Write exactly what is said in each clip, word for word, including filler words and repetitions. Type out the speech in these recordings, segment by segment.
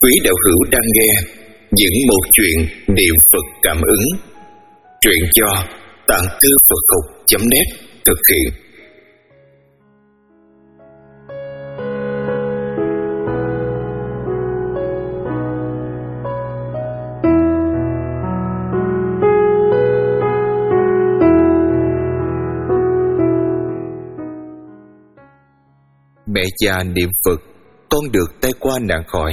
quý đạo hữu đang nghe những một chuyện niệm Phật cảm ứng. Truyện do Tạng Thư Phật Học chấm net thực hiện. Mẹ già niệm Phật, con được tai qua nạn khỏi.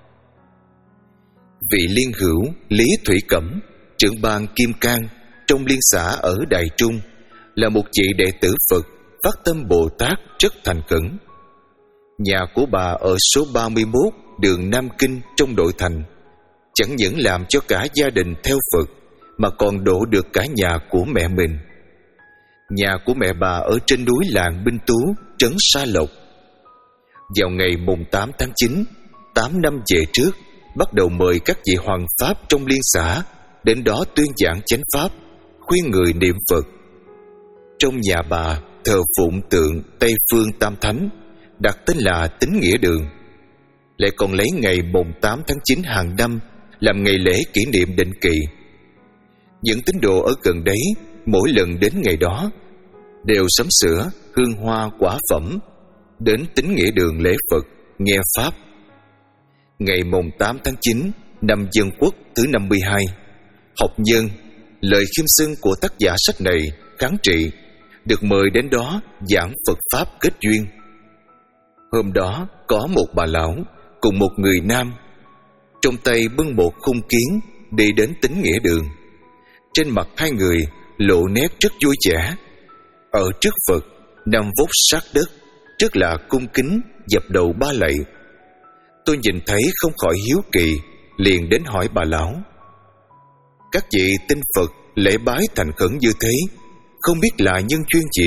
Vị liên hữu Lý Thủy Cẩm, trưởng ban Kim Cang trong liên xã ở Đài Trung, là một vị đệ tử Phật phát tâm Bồ Tát rất thành khẩn. Nhà của bà ở số ba mươi mốt đường Nam Kinh trong nội thành, chẳng những làm cho cả gia đình theo Phật mà còn độ được cả nhà của mẹ mình. Nhà của mẹ bà ở trên núi làng Binh Tú, trấn Sa Lộc. Vào ngày mùng tám tháng chín, tám năm về trước, bắt đầu mời các vị hoàng pháp trong liên xã đến đó tuyên giảng chánh pháp, khuyên người niệm Phật. Trong nhà bà thờ phụng tượng Tây Phương Tam Thánh, đặt tên là Tín Nghĩa Đường. Lại còn lấy ngày mùng tám tháng chín hàng năm làm ngày lễ kỷ niệm định kỳ. Những tín đồ ở gần đấy mỗi lần đến ngày đó đều sắm sửa hương hoa quả phẩm đến Tín Nghĩa Đường lễ Phật, nghe pháp. Ngày mùng tám tháng chín năm Dân Quốc thứ năm mươi hai, học nhân, lời khiêm xưng của tác giả sách này, Kháng Trị, được mời đến đó giảng Phật pháp kết duyên. Hôm đó có một bà lão cùng một người nam, trong tay bưng một khung kiến đi đến Tín Nghĩa Đường. Trên mặt hai người lộ nét rất vui vẻ. Ở trước Phật nằm vốt sát đất, rất là cung kính dập đầu ba lạy. Tôi nhìn thấy không khỏi hiếu kỳ, liền đến hỏi bà lão: các vị tin Phật lễ bái thành khẩn như thế, không biết là nhân duyên gì?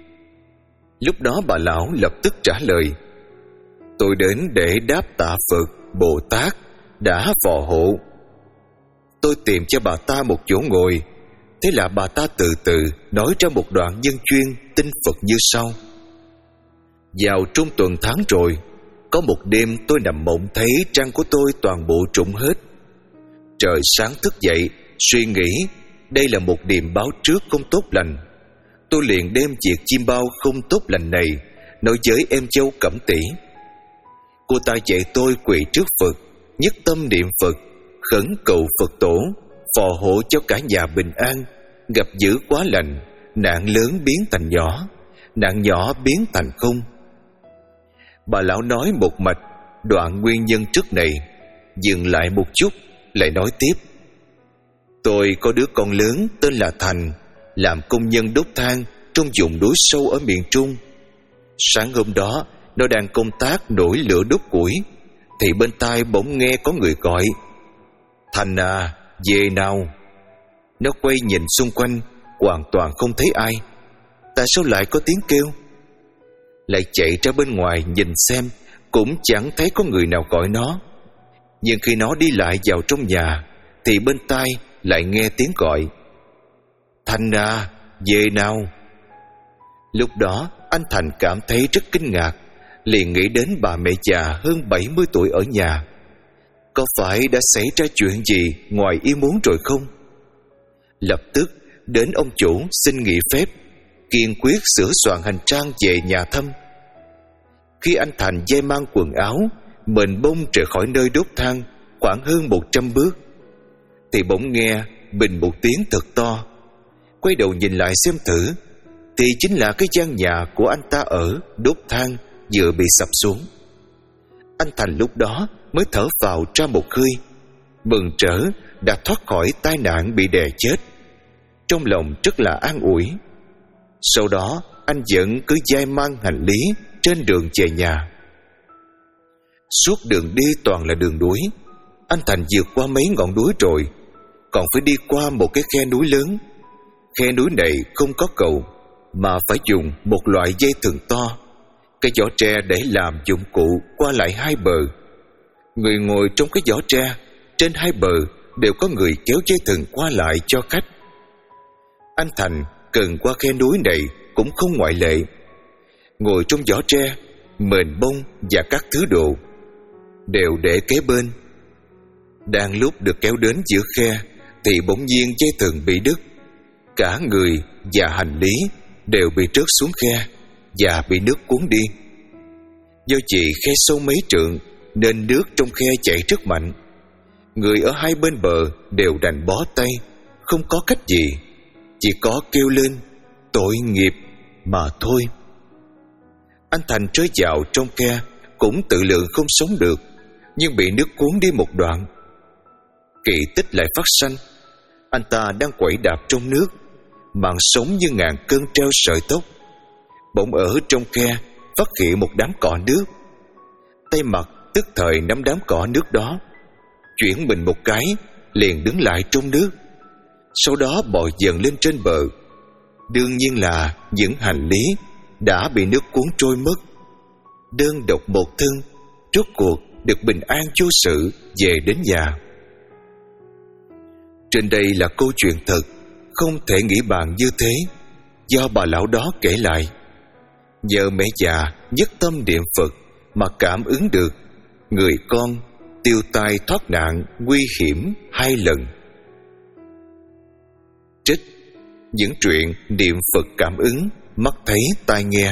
Lúc đó bà lão lập tức trả lời: tôi đến để đáp tạ Phật Bồ Tát đã phò hộ. Tôi tìm cho bà ta một chỗ ngồi. Thế là bà ta từ từ nói ra một đoạn nhân duyên tin Phật như sau: vào trung tuần tháng rồi, có một đêm tôi nằm mộng thấy trăng của tôi toàn bộ trũng hết. Trời sáng thức dậy, suy nghĩ đây là một điềm báo trước không tốt lành. Tôi liền đem việc chim bao không tốt lành này nói với em dâu Cẩm Tỷ. Cô ta dạy tôi quỳ trước Phật, nhất tâm niệm Phật, khẩn cầu Phật tổ phò hộ cho cả nhà bình an, gặp dữ quá lành, nạn lớn biến thành nhỏ, nạn nhỏ biến thành không. Bà lão nói một mạch đoạn nguyên nhân trước này, dừng lại một chút lại nói tiếp: tôi có đứa con lớn tên là Thành, làm công nhân đốt than trong vùng núi sâu ở miền Trung. Sáng hôm đó nó đang công tác nổi lửa đốt củi, thì bên tai bỗng nghe có người gọi: Thành à, về nào. Nó quay nhìn xung quanh, hoàn toàn không thấy ai. Tại sao lại có tiếng kêu? Lại chạy ra bên ngoài nhìn xem, cũng chẳng thấy có người nào gọi nó. Nhưng khi nó đi lại vào trong nhà, thì bên tai lại nghe tiếng gọi: Thành à, về nào. Lúc đó anh Thành cảm thấy rất kinh ngạc, liền nghĩ đến bà mẹ già hơn bảy mươi tuổi ở nhà. Có phải đã xảy ra chuyện gì ngoài ý muốn rồi không? Lập tức đến ông chủ xin nghỉ phép, kiên quyết sửa soạn hành trang về nhà thăm. Khi anh Thành dây mang quần áo, mền bông rời khỏi nơi đốt than khoảng hơn một trăm bước, thì bỗng nghe bình một tiếng thật to. Quay đầu nhìn lại xem thử, thì chính là cái gian nhà của anh ta ở đốt than vừa bị sập xuống. Anh Thành lúc đó mới thở vào ra một hơi, mừng rỡ đã thoát khỏi tai nạn bị đè chết. Trong lòng rất là an ủi. Sau đó anh vẫn cứ dai mang hành lý trên đường về nhà. Suốt đường đi toàn là đường núi. Anh Thành vượt qua mấy ngọn núi rồi, còn phải đi qua một cái khe núi lớn. Khe núi này không có cầu, mà phải dùng một loại dây thừng to, cái giỏ tre để làm dụng cụ qua lại hai bờ. Người ngồi trong cái giỏ tre, trên hai bờ đều có người kéo dây thừng qua lại cho khách. Anh Thành cần qua khe núi này cũng không ngoại lệ. Ngồi trong giỏ tre, mền bông và các thứ đồ đều để kế bên, Đang lúc được kéo đến giữa khe thì bỗng nhiên dây thừng bị đứt. Cả người và hành lý đều bị rớt xuống khe và bị nước cuốn đi. Do chị khe sâu mấy trượng nên nước trong khe chảy rất mạnh. Người ở hai bên bờ đều đành bó tay, không có cách gì, chỉ có kêu lên tội nghiệp mà thôi. Anh Thành rơi vào trong khe cũng tự lượng không sống được, nhưng bị nước cuốn đi một đoạn. Kỳ tích lại phát sanh. Anh ta đang quẩy đạp trong nước, mạng sống như ngàn cơn treo sợi tóc. Bỗng ở trong khe phát hiện một đám cỏ nước. Tay mặt tức thời nắm đám cỏ nước đó, chuyển mình một cái liền đứng lại trong nước. Sau đó bò dần lên trên bờ. Đương nhiên là những hành lý đã bị nước cuốn trôi mất. Đơn độc một thân, rốt cuộc được bình an vô sự về đến nhà. Trên đây là câu chuyện thật, không thể nghĩ bàn như thế, do bà lão đó kể lại. Nhờ mẹ già nhất tâm niệm Phật mà cảm ứng được, người con tiêu tai thoát nạn nguy hiểm hai lần. Trích những truyện niệm Phật cảm ứng, mắt thấy tai nghe.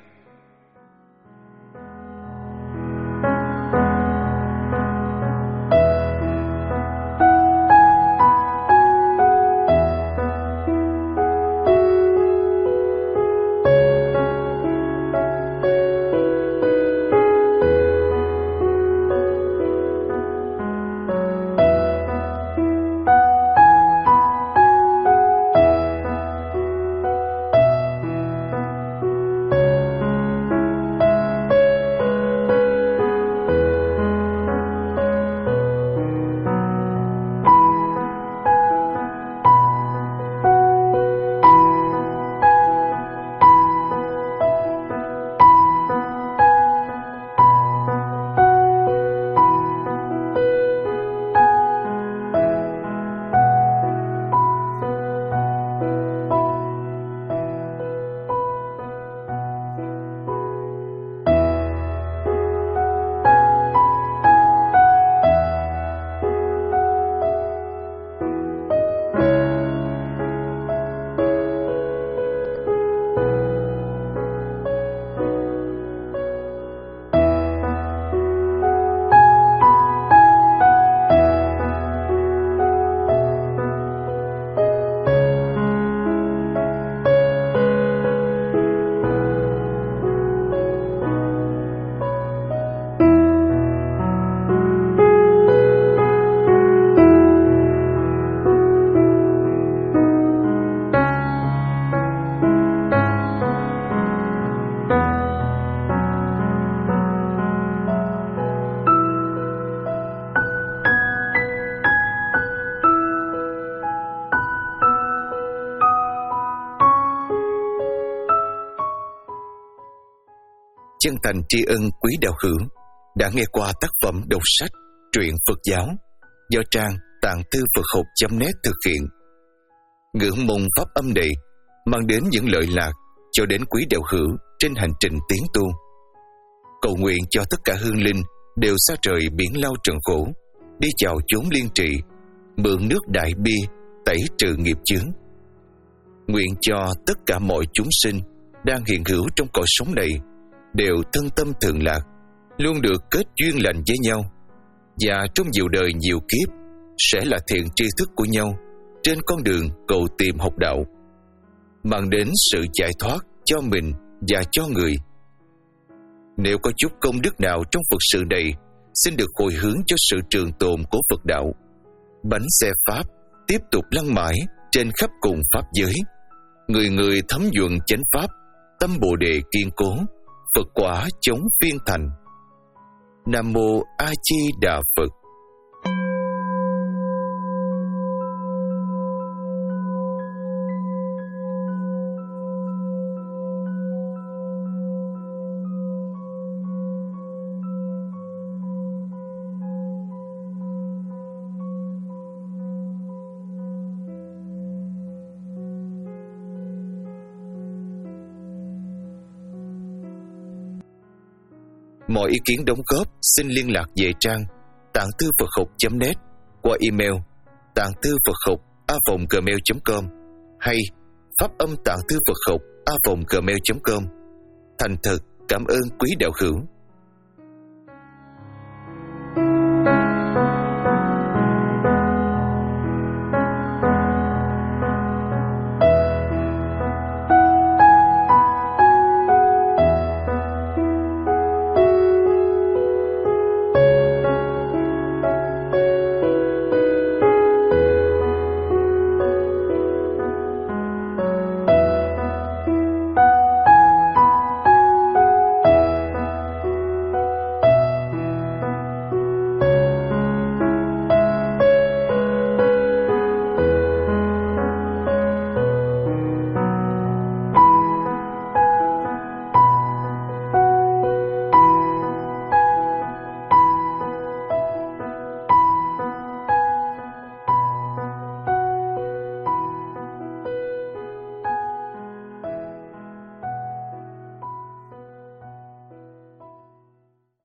Chân thành tri ân quý đạo hữu đã nghe qua tác phẩm đọc sách truyện Phật giáo do trang tạng thư Phật học chấm net thực hiện. Ngưỡng mong pháp âm này mang đến những lợi lạc cho đến quý đạo hữu trên hành trình tiến tu. Cầu nguyện cho tất cả hương linh đều xa trời biển lao trần khổ, đi chào chốn liên trị, mượn nước đại bi tẩy trừ nghiệp chướng. Nguyện cho tất cả mọi chúng sinh đang hiện hữu trong cõi sống này đều thân tâm thường lạc, luôn được kết duyên lành với nhau, và trong nhiều đời nhiều kiếp sẽ là thiện tri thức của nhau trên con đường cầu tìm học đạo, mang đến sự giải thoát cho mình và cho người. Nếu có chút công đức nào trong Phật sự này, xin được hồi hướng cho sự trường tồn của Phật đạo. Bánh xe Pháp tiếp tục lăn mãi trên khắp cùng Pháp giới, người người thấm nhuận chánh Pháp, tâm Bồ Đề kiên cố, Phật quả chống phiên thành. Nam Mô A Di Đà Phật. Mọi ý kiến đóng góp xin liên lạc về trang tạng thư Phật học chấm net qua email tạng thư Phật học a vòng gmail chấm com hay pháp âm tạng thư Phật học a vòng gmail chấm com. Thành thật cảm ơn quý đạo hữu.